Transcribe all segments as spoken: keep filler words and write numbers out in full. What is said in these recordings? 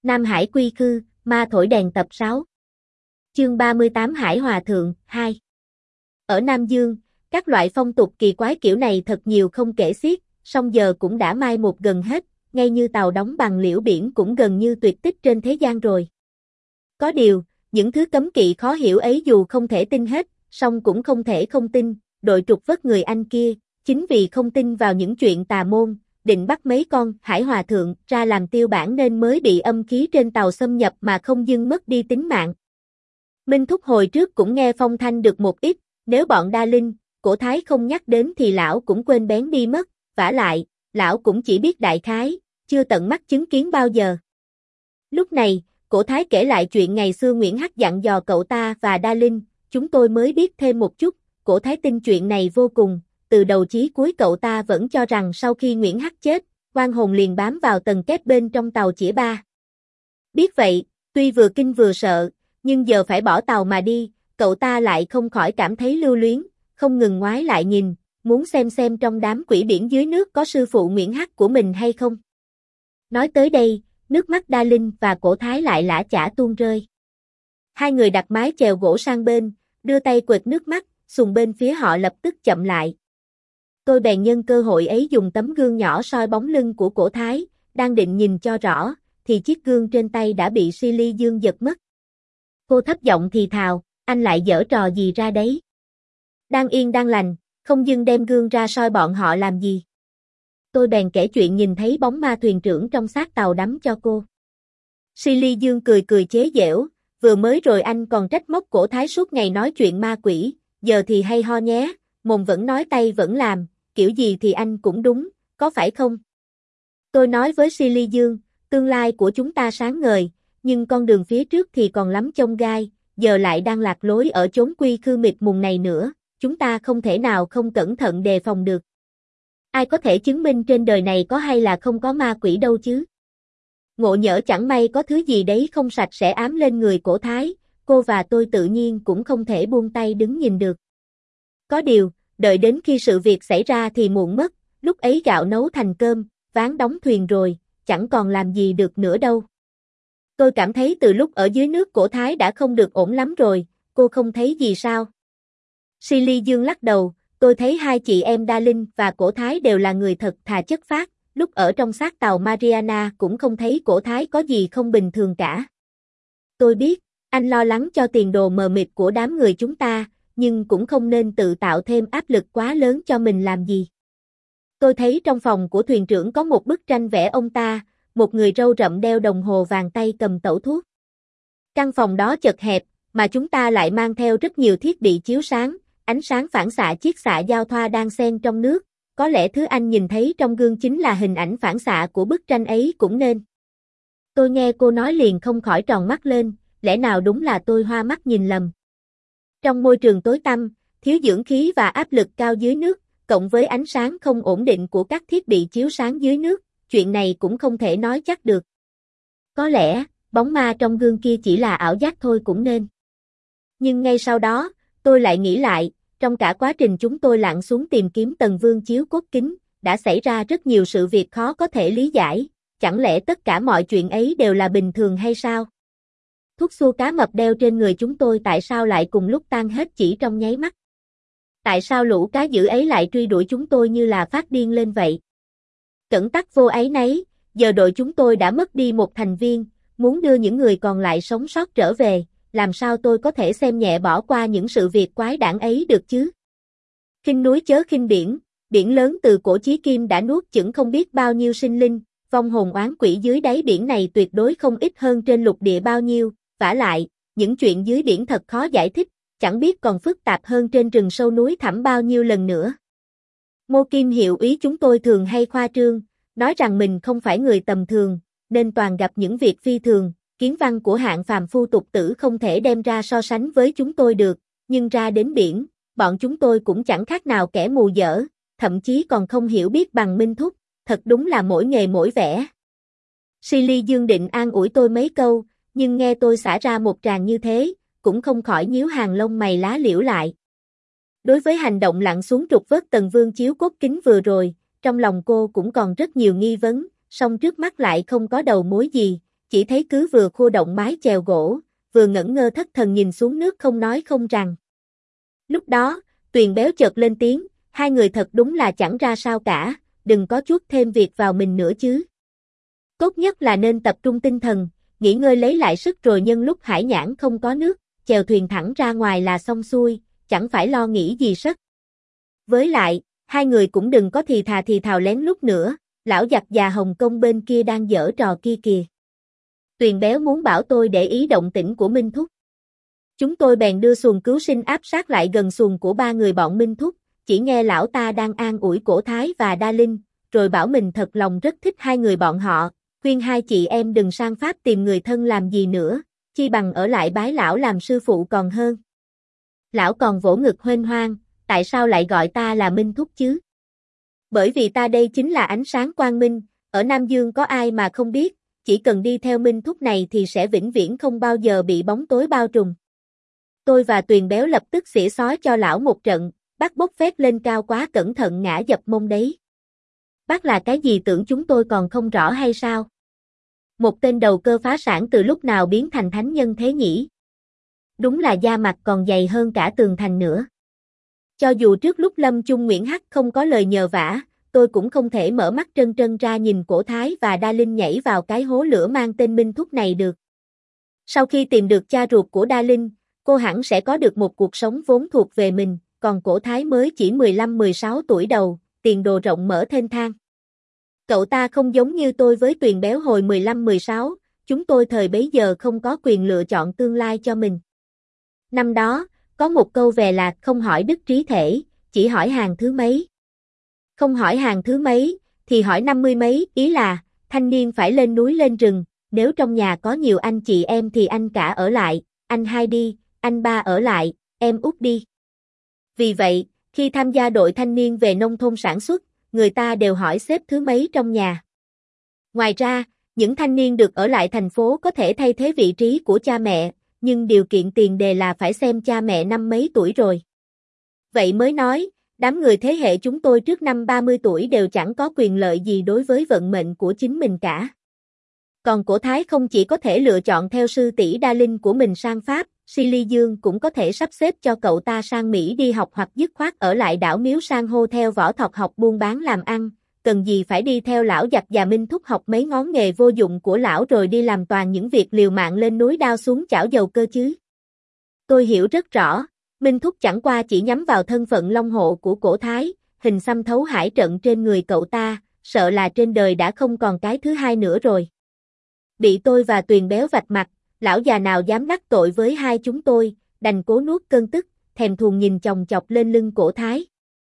Nam Hải Quy Khư, Ma Thổi Đèn tập sáu. Chương ba mươi tám Hải Hòa Thượng, hai. Ở Nam Dương, các loại phong tục kỳ quái kiểu này thật nhiều không kể xiết, song giờ cũng đã mai một gần hết, ngay như tàu đóng bằng liễu biển cũng gần như tuyệt tích trên thế gian rồi. Có điều, những thứ cấm kỵ khó hiểu ấy dù không thể tin hết, song cũng không thể không tin, đội trục vớt người anh kia, chính vì không tin vào những chuyện tà môn, định bắt mấy con Hải Hòa Thượng ra làm tiêu bản nên mới bị âm khí trên tàu xâm nhập mà không dưng mất đi tính mạng. Minh Thúc hồi trước cũng nghe phong thanh được một ít, nếu bọn Đa Linh, Cổ Thái không nhắc đến thì lão cũng quên bén đi mất, vả lại, lão cũng chỉ biết đại khái, chưa tận mắt chứng kiến bao giờ. Lúc này, Cổ Thái kể lại chuyện ngày xưa Nguyễn Hắc dặn dò cậu ta và Đa Linh, chúng tôi mới biết thêm một chút, Cổ Thái tin chuyện này vô cùng, từ đầu chí cuối cậu ta vẫn cho rằng sau khi Nguyễn Hắc chết, oan hồn liền bám vào tầng kép bên trong tàu chĩa ba. Biết vậy, tuy vừa kinh vừa sợ, nhưng giờ phải bỏ tàu mà đi, cậu ta lại không khỏi cảm thấy lưu luyến, không ngừng ngoái lại nhìn, muốn xem xem trong đám quỷ biển dưới nước có sư phụ Nguyễn Hắc của mình hay không. Nói tới đây, nước mắt Đa Linh và Cổ Thái lại lã chả tuôn rơi. Hai người đặt mái chèo gỗ sang bên, đưa tay quệt nước mắt, xuồng bên phía họ lập tức chậm lại. Tôi bèn nhân cơ hội ấy dùng tấm gương nhỏ soi bóng lưng của Cổ Thái, đang định nhìn cho rõ, thì chiếc gương trên tay đã bị Silly Dương giật mất. Cô thấp giọng thì thào, anh lại giở trò gì ra đấy? Đang yên đang lành, không dưng đem gương ra soi bọn họ làm gì? Tôi bèn kể chuyện nhìn thấy bóng ma thuyền trưởng trong xác tàu đắm cho cô. Silly Dương cười cười chế giễu, vừa mới rồi anh còn trách móc Cổ Thái suốt ngày nói chuyện ma quỷ, giờ thì hay ho nhé, mồm vẫn nói tay vẫn làm, kiểu gì thì anh cũng đúng, có phải không? Tôi nói với Silly Dương, tương lai của chúng ta sáng ngời, nhưng con đường phía trước thì còn lắm chông gai, giờ lại đang lạc lối ở chốn quy khư mịt mùng này nữa, chúng ta không thể nào không cẩn thận đề phòng được. Ai có thể chứng minh trên đời này có hay là không có ma quỷ đâu chứ? Ngộ nhỡ chẳng may có thứ gì đấy không sạch sẽ ám lên người Cổ Thái, cô và tôi tự nhiên cũng không thể buông tay đứng nhìn được. Có điều, đợi đến khi sự việc xảy ra thì muộn mất, lúc ấy gạo nấu thành cơm, ván đóng thuyền rồi, chẳng còn làm gì được nữa đâu. Tôi cảm thấy từ lúc ở dưới nước Cổ Thái đã không được ổn lắm rồi, cô không thấy gì sao? Silly Dương lắc đầu, tôi thấy hai chị em Đa Linh và Cổ Thái đều là người thật thà chất phác, lúc ở trong xác tàu Mariana cũng không thấy Cổ Thái có gì không bình thường cả. Tôi biết, anh lo lắng cho tiền đồ mờ mịt của đám người chúng ta, nhưng cũng không nên tự tạo thêm áp lực quá lớn cho mình làm gì. Tôi thấy trong phòng của thuyền trưởng có một bức tranh vẽ ông ta, một người râu rậm đeo đồng hồ vàng tay cầm tẩu thuốc. Căn phòng đó chật hẹp, mà chúng ta lại mang theo rất nhiều thiết bị chiếu sáng, ánh sáng phản xạ chiết xạ giao thoa đang xen trong nước, có lẽ thứ anh nhìn thấy trong gương chính là hình ảnh phản xạ của bức tranh ấy cũng nên. Tôi nghe cô nói liền không khỏi tròn mắt lên, lẽ nào đúng là tôi hoa mắt nhìn lầm. Trong môi trường tối tăm, thiếu dưỡng khí và áp lực cao dưới nước, cộng với ánh sáng không ổn định của các thiết bị chiếu sáng dưới nước, chuyện này cũng không thể nói chắc được. Có lẽ, bóng ma trong gương kia chỉ là ảo giác thôi cũng nên. Nhưng ngay sau đó, tôi lại nghĩ lại, trong cả quá trình chúng tôi lặn xuống tìm kiếm tầng vương chiếu cốt kính, đã xảy ra rất nhiều sự việc khó có thể lý giải, chẳng lẽ tất cả mọi chuyện ấy đều là bình thường hay sao? Thuốc xua cá mập đeo trên người chúng tôi tại sao lại cùng lúc tan hết chỉ trong nháy mắt? Tại sao lũ cá dữ ấy lại truy đuổi chúng tôi như là phát điên lên vậy? Cẩn tắc vô áy nấy, giờ đội chúng tôi đã mất đi một thành viên, muốn đưa những người còn lại sống sót trở về, làm sao tôi có thể xem nhẹ bỏ qua những sự việc quái đản ấy được chứ? Khinh núi chớ khinh biển, biển lớn từ cổ chí kim đã nuốt chửng không biết bao nhiêu sinh linh, vong hồn oán quỷ dưới đáy biển này tuyệt đối không ít hơn trên lục địa bao nhiêu, vả lại, những chuyện dưới biển thật khó giải thích, chẳng biết còn phức tạp hơn trên rừng sâu núi thẳm bao nhiêu lần nữa. Ngô Kim hiệu úy chúng tôi thường hay khoa trương, nói rằng mình không phải người tầm thường, nên toàn gặp những việc phi thường, kiến văn của hạng phàm phu tục tử không thể đem ra so sánh với chúng tôi được, nhưng ra đến biển, bọn chúng tôi cũng chẳng khác nào kẻ mù dở, thậm chí còn không hiểu biết bằng Minh Thúc, thật đúng là mỗi nghề mỗi vẻ. Silly Dương định an ủi tôi mấy câu, nhưng nghe tôi xả ra một tràng như thế, cũng không khỏi nhíu hàng lông mày lá liễu lại. Đối với hành động lặn xuống trục vớt tầng vương chiếu cốt kính vừa rồi, trong lòng cô cũng còn rất nhiều nghi vấn, song trước mắt lại không có đầu mối gì, chỉ thấy cứ vừa khua động mái chèo gỗ, vừa ngẩn ngơ thất thần nhìn xuống nước không nói không rằng. Lúc đó, Tuyền Béo chợt lên tiếng, hai người thật đúng là chẳng ra sao cả, đừng có chuốt thêm việc vào mình nữa chứ. Tốt nhất là nên tập trung tinh thần, nghỉ ngơi lấy lại sức rồi nhân lúc hải nhãn không có nước, chèo thuyền thẳng ra ngoài là xong xuôi, chẳng phải lo nghĩ gì sất. Với lại, hai người cũng đừng có thì thà thì thào lén lút nữa, lão giặc già Hồng Kông bên kia đang giở trò kia kìa. Tuyền Béo muốn bảo tôi để ý động tĩnh của Minh Thúc. Chúng tôi bèn đưa xuồng cứu sinh áp sát lại gần xuồng của ba người bọn Minh Thúc, chỉ nghe lão ta đang an ủi Cổ Thái và Đa Linh, rồi bảo mình thật lòng rất thích hai người bọn họ, khuyên hai chị em đừng sang Pháp tìm người thân làm gì nữa, chi bằng ở lại bái lão làm sư phụ còn hơn. Lão còn vỗ ngực huênh hoang, tại sao lại gọi ta là Minh Thúc chứ? Bởi vì ta đây chính là ánh sáng quang minh, ở Nam Dương có ai mà không biết, chỉ cần đi theo Minh Thúc này thì sẽ vĩnh viễn không bao giờ bị bóng tối bao trùm. Tôi và Tuyền Béo lập tức xỉa xói cho lão một trận, bác bốc phét lên cao quá cẩn thận ngã dập mông đấy. Bác là cái gì tưởng chúng tôi còn không rõ hay sao? Một tên đầu cơ phá sản từ lúc nào biến thành thánh nhân thế nhỉ? Đúng là da mặt còn dày hơn cả tường thành nữa. Cho dù trước lúc lâm chung Nguyễn Hắc không có lời nhờ vả, tôi cũng không thể mở mắt trân trân ra nhìn Cổ Thái và Đa Linh nhảy vào cái hố lửa mang tên Minh Thúc này được. Sau khi tìm được cha ruột của Đa Linh, cô hẳn sẽ có được một cuộc sống vốn thuộc về mình, còn Cổ Thái mới chỉ mười lăm mười sáu tuổi đầu, tiền đồ rộng mở thênh thang. Cậu ta không giống như tôi với Tuyền Béo hồi mười lăm mười sáu, chúng tôi thời bấy giờ không có quyền lựa chọn tương lai cho mình. Năm đó, có một câu về là không hỏi đức trí thể, chỉ hỏi hàng thứ mấy. Không hỏi hàng thứ mấy, thì hỏi năm mươi mấy, ý là, thanh niên phải lên núi lên rừng, nếu trong nhà có nhiều anh chị em thì anh cả ở lại, anh hai đi, anh ba ở lại, em út đi. Vì vậy, khi tham gia đội thanh niên về nông thôn sản xuất, người ta đều hỏi xếp thứ mấy trong nhà. Ngoài ra, những thanh niên được ở lại thành phố có thể thay thế vị trí của cha mẹ, nhưng điều kiện tiền đề là phải xem cha mẹ năm mấy tuổi rồi. Vậy mới nói, đám người thế hệ chúng tôi trước năm ba mươi tuổi đều chẳng có quyền lợi gì đối với vận mệnh của chính mình cả. Còn Cổ Thái không chỉ có thể lựa chọn theo sư tỷ Đa Linh của mình sang Pháp, Silly Dương cũng có thể sắp xếp cho cậu ta sang Mỹ đi học hoặc dứt khoát ở lại đảo Miếu San hô theo võ thuật học buôn bán làm ăn, cần gì phải đi theo lão giặc già Minh Thúc học mấy ngón nghề vô dụng của lão rồi đi làm toàn những việc liều mạng lên núi đao xuống chảo dầu cơ chứ. Tôi hiểu rất rõ, Minh Thúc chẳng qua chỉ nhắm vào thân phận long hộ của Cổ Thái, hình xăm thấu hải trận trên người cậu ta, sợ là trên đời đã không còn cái thứ hai nữa rồi. Bị tôi và Tuyền Béo vạch mặt, lão già nào dám đắc tội với hai chúng tôi, đành cố nuốt cơn tức, thèm thuồng nhìn chòng chọc lên lưng Cổ Thái.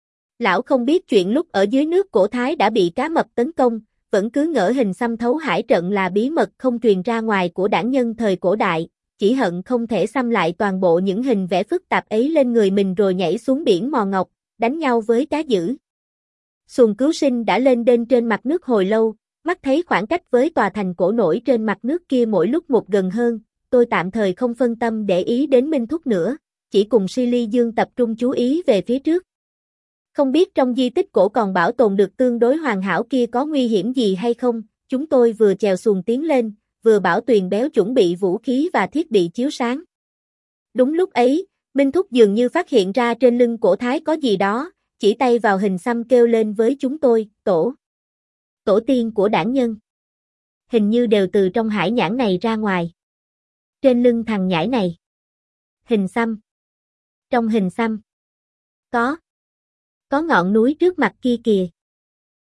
Lão không biết chuyện lúc ở dưới nước Cổ Thái đã bị cá mập tấn công, vẫn cứ ngỡ hình xăm thấu hải trận là bí mật không truyền ra ngoài của đảng nhân thời cổ đại, chỉ hận không thể xăm lại toàn bộ những hình vẽ phức tạp ấy lên người mình rồi nhảy xuống biển Mò Ngọc, đánh nhau với cá dữ. Xuồng cứu sinh đã lên đên trên mặt nước hồi lâu, mắt thấy khoảng cách với tòa thành cổ nổi trên mặt nước kia mỗi lúc một gần hơn, tôi tạm thời không phân tâm để ý đến Minh Thúc nữa, chỉ cùng Silly Dương tập trung chú ý về phía trước. Không biết trong di tích cổ còn bảo tồn được tương đối hoàn hảo kia có nguy hiểm gì hay không, chúng tôi vừa chèo xuồng tiến lên, vừa bảo Tuyền Béo chuẩn bị vũ khí và thiết bị chiếu sáng. Đúng lúc ấy, Minh Thúc dường như phát hiện ra trên lưng Cổ Thái có gì đó, chỉ tay vào hình xăm kêu lên với chúng tôi, tổ. Tổ tiên của đảng nhân. Hình như đều từ trong hải nhãn này ra ngoài. Trên lưng thằng nhãi này. Hình xăm. Trong hình xăm. Có. Có ngọn núi trước mặt kia kìa.